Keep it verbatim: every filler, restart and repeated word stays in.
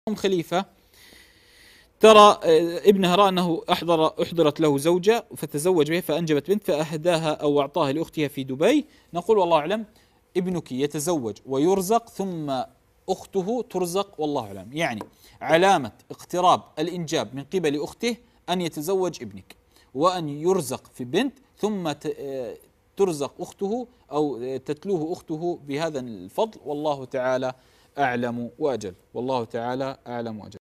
أم خليفة ترى ابنها رأى أنه أحضر أحضرت له زوجة فتزوج بها فأنجبت بنت فأهداها أو أعطاها لأختها في دبي. نقول والله أعلم ابنك يتزوج ويرزق ثم أخته ترزق والله أعلم. يعني علامة اقتراب الإنجاب من قبل أخته أن يتزوج ابنك وأن يرزق في بنت ثم ترزق أخته أو تتلوه أخته بهذا الفضل. والله تعالى أعلم وأجل. والله تعالى أعلم وأجل.